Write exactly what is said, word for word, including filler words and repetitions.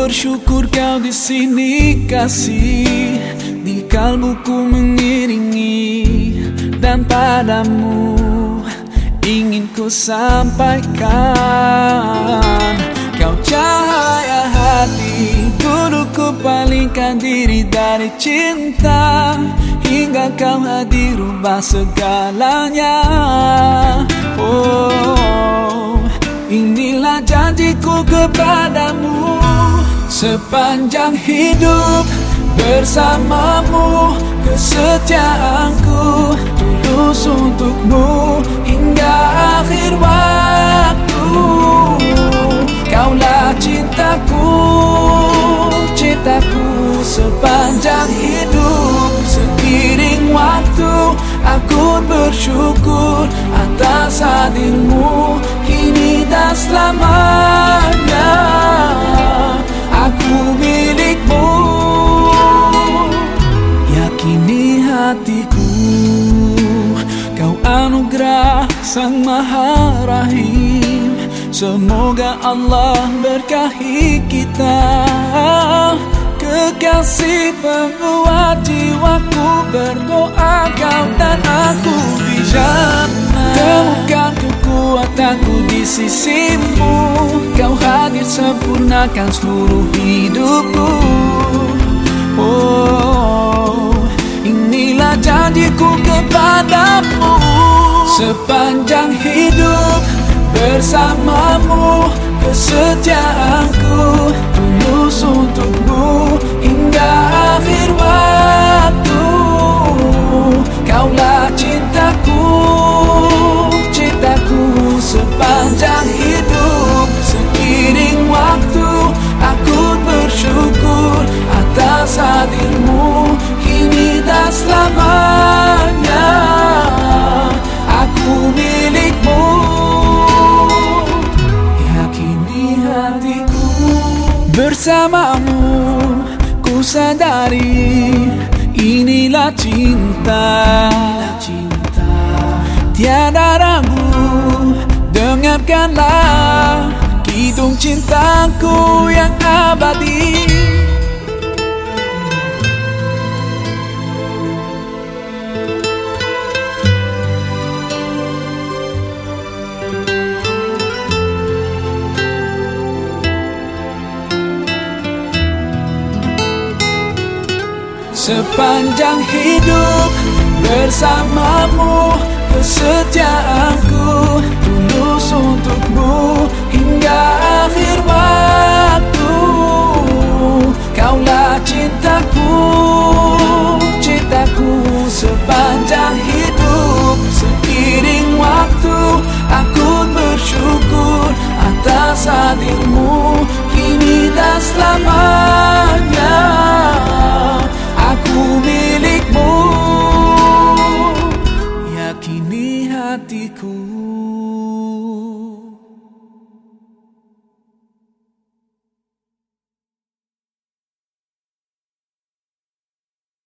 bersyukur kau di sini kasih, di kalbuku mengiringi, dan padamu ingin ku sampaikan. Kau cahaya hati, dulu ku palingkan diri dari cinta, hingga kau hadir rubah segalanya. Oh, inilah janjiku kepadamu, sepanjang hidup bersamamu, kesetiaanku tulus untukmu hingga akhir waktu. Kaulah cintaku, cintaku sepanjang hidup. Seiring waktu aku bersyukur atas hadirmu kini dan selamanya. Aku milikmu, yakini hatiku. Kau anugerah Sang Maha Rahim, semoga Allah berkahi kita. Kekasih penguat jiwaku, berdoa kau dan aku di jannah. Temukan kekuatanku di sisimu, kau hadir sempurnakan seluruh hidupku. Oh, inilah janjiku kepadamu, sepanjang hidup bersamamu, kesetiaanku tulus untukmu hingga akhir waktu. Kaulah cintaku, cintaku sepanjang hidup. Seiring waktu aku bersyukur atas hadirmu kini dan selamanya. Aku milikmu, yakini hatiku. Bersamamu ku sadari inilah cinta, tiada ragu, dengarkanlah kidung cintaku yang abadi. Sepanjang hidup bersamamu, kesetiaanku tulus untukmu hingga akhir waktu. Kaulah cintaku, cintaku sepanjang hidup. Seiring waktu aku bersyukur atas hadirmu kini dan selamanya.